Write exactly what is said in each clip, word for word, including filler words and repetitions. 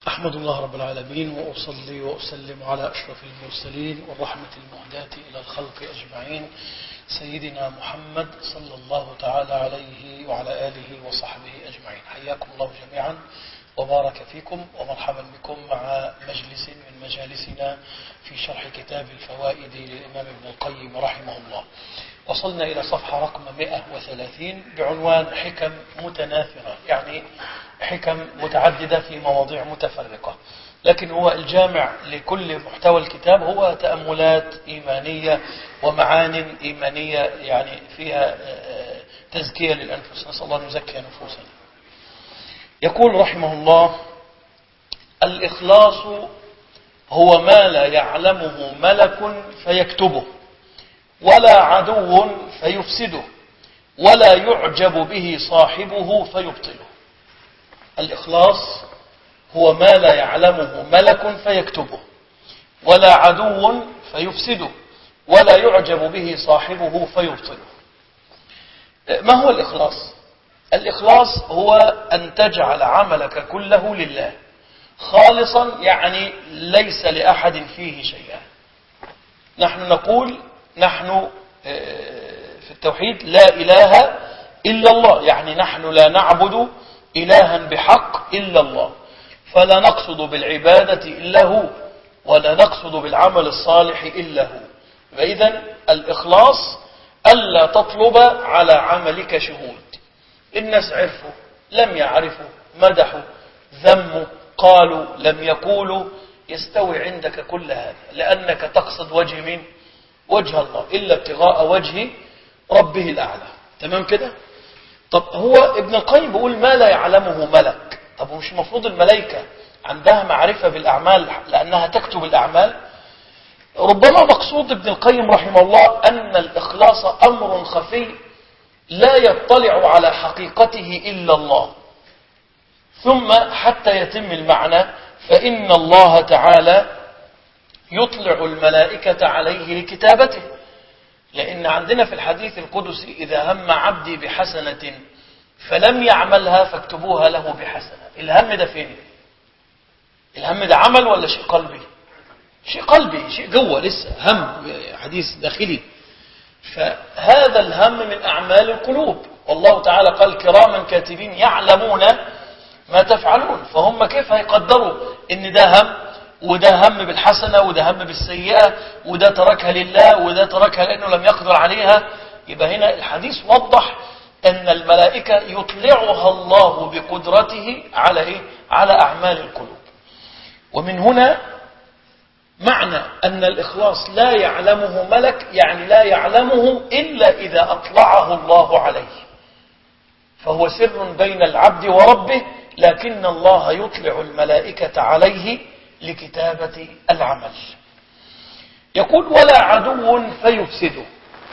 أحمد الله رب العالمين وأصلي وأسلم على أشرف المرسلين والرحمة المهداة إلى الخلق أجمعين سيدنا محمد صلى الله تعالى عليه وعلى آله وصحبه أجمعين. حياكم الله جميعا وبارك فيكم ومرحبا بكم مع مجلس من مجالسنا في شرح كتاب الفوائد للإمام ابن القيم رحمه الله. وصلنا إلى صفحة رقم مئة وثلاثين بعنوان حكم متناثرة، يعني حكم متعددة في مواضيع متفرقة، لكن هو الجامع لكل محتوى الكتاب هو تأملات إيمانية ومعان إيمانية يعني فيها تزكية للأنفس. نسأل الله أن يزكي نفوسنا. يقول رحمه الله: الإخلاص هو ما لا يعلمه ملك فيكتبه، ولا عدو فيفسده، ولا يعجب به صاحبه فيبطله. الإخلاص هو ما لا يعلمه ملك فيكتبه، ولا عدو فيفسده، ولا يعجب به صاحبه فيبطله. ما هو الإخلاص؟ الإخلاص هو أن تجعل عملك كله لله خالصا، يعني ليس لأحد فيه شيئا. نحن نقول نحن في التوحيد لا إله إلا الله، يعني نحن لا نعبد إلها بحق إلا الله، فلا نقصد بالعبادة إلا هو، ولا نقصد بالعمل الصالح إلا هو. فإذا الإخلاص ألا تطلب على عملك شهود. الناس عرفوا، لم يعرفوا، مدحوا، ذموا، قالوا، لم يقولوا، يستوي عندك كل هذا، لأنك تقصد وجه من وجه الله، إلا ابتغاء وجه ربه الأعلى. تمام كده؟ طب هو ابن القيم بيقول ما لا يعلمه ملك. طب ومش المفروض الملائكة عندها معرفة بالأعمال لأنها تكتب الأعمال؟ ربما مقصود ابن القيم رحمه الله أن الإخلاص أمر خفي لا يطلع على حقيقته إلا الله. ثم حتى يتم المعنى فإن الله تعالى يطلع الملائكة عليه لكتابته، لأن عندنا في الحديث القدسي: إذا هم عبدي بحسنة فلم يعملها فاكتبوها له بحسنة. الهم ده فين؟ الهم ده عمل ولا شيء قلبي؟ شيء قلبي، شيء جوه لسه، هم حديث داخلي. فهذا الهم من أعمال القلوب، والله تعالى قال: كراما كاتبين يعلمون ما تفعلون. فهم كيف هيقدروا إن ده هم وده هم بالحسنة وده هم بالسيئة، وده تركها لله وده تركها لأنه لم يقدر عليها؟ يبقى هنا الحديث وضح أن الملائكة يطلعها الله بقدرته على إيه؟ على أعمال القلوب. ومن هنا معنى أن الإخلاص لا يعلمه ملك، يعني لا يعلمه إلا إذا أطلعه الله عليه، فهو سر بين العبد وربه، لكن الله يطلع الملائكة عليه لكتابة العمل. يقول: ولا عدو فيفسده.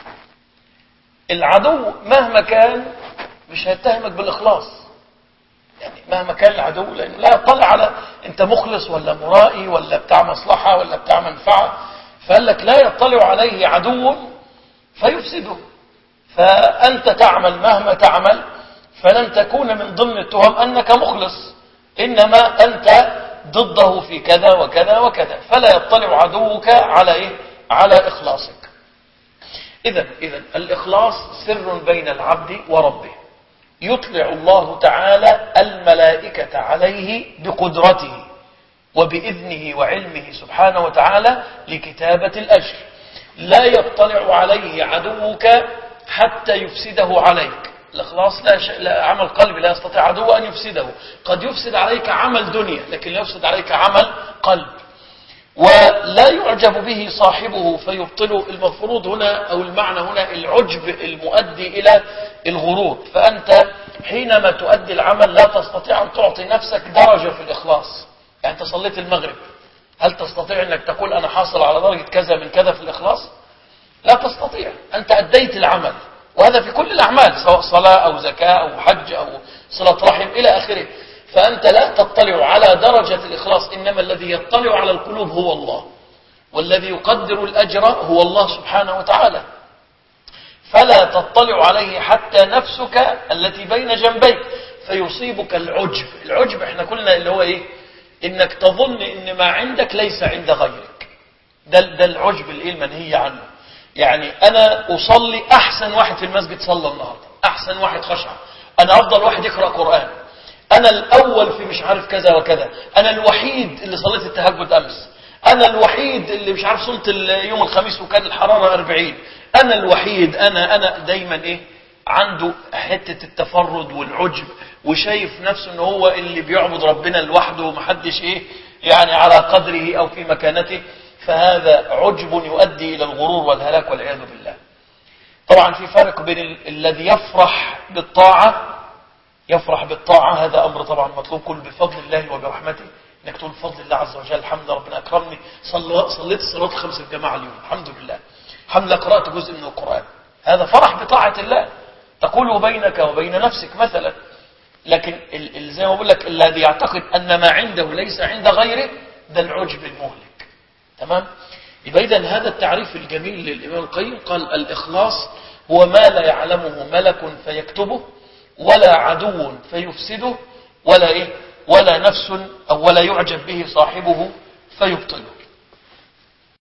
العدو مهما كان مش هيتهمك بالإخلاص، يعني مهما كان العدو، لأنه لا يطلع على أنت مخلص ولا مرائي ولا بتاع مصلحة ولا بتاع منفعة، فقال لك لا يطلع عليه عدو فيفسده. فأنت تعمل مهما تعمل فلن تكون من ضمن التهم أنك مخلص، إنما أنت ضده في كذا وكذا وكذا، فلا يطلع عدوك على إيه؟ على إخلاصك. إذن إذن الإخلاص سر بين العبد وربه، يطلع الله تعالى الملائكة عليه بقدرته وبإذنه وعلمه سبحانه وتعالى لكتابة الأجر. لا يطلع عليه عدوك حتى يفسده عليك. الإخلاص لا, ش... لا عمل قلبي لا يستطيع عدو أن يفسده. قد يفسد عليك عمل دنيا لكن لا يفسد عليك عمل قلب. ولا يعجب به صاحبه فيبطله. المفروض هنا أو المعنى هنا العجب المؤدي إلى الغرور. فأنت حينما تؤدي العمل لا تستطيع أن تعطي نفسك درجة في الإخلاص. يعني أنت صليت المغرب، هل تستطيع أنك تقول أنا حاصل على درجة كذا من كذا في الإخلاص؟ لا تستطيع. أنت أديت العمل، وهذا في كل الأعمال سواء صلاة أو زكاة أو حج أو صلة رحم إلى آخره. فأنت لا تطلع على درجة الإخلاص، إنما الذي يطلع على القلوب هو الله، والذي يقدر الأجر هو الله سبحانه وتعالى. فلا تطلع عليه حتى نفسك التي بين جنبيك فيصيبك العجب. العجب احنا قلنا اللي هو ايه؟ انك تظن ان ما عندك ليس عند غيرك. ده ده العجب الايه المنهي عنه. يعني انا اصلي، احسن واحد في المسجد صلى النهارده، احسن واحد خشع، انا افضل واحد يقرا قران، انا الاول في مش عارف كذا وكذا، انا الوحيد اللي صليت التهجد امس، انا الوحيد اللي مش عارف صمت يوم الخميس وكان الحراره أربعين، انا الوحيد، انا انا دايما ايه عنده حته التفرد والعجب، وشايف نفسه ان هو اللي بيعبد ربنا لوحده ومحدش ايه يعني على قدره او في مكانته. فهذا عجب يؤدي الى الغرور والهلاك والعياذ بالله. طبعا في فرق بين ال- الذي يفرح بالطاعه، يفرح بالطاعه هذا امر طبعا مطلوب كله بفضل الله وبرحمته، انك تقول بفضل الله عز وجل الحمد لله ربنا اكرمني، صلى صليت الصلاه الخمس الجماعه اليوم الحمد لله، الحمد لله قرات جزء من القران، هذا فرح بطاعه الله تقوله بينك وبين نفسك مثلا. لكن ال- ال- زي ما بقول لك الذي يعتقد ان ما عنده ليس عند غيره، ده العجب المهلك. تمام؟ يبقى اذا هذا التعريف الجميل للامام القيم، قال الاخلاص هو ما لا يعلمه ملك فيكتبه، ولا عدو فيفسده، ولا ايه ولا نفس او ولا يعجب به صاحبه فيبطله.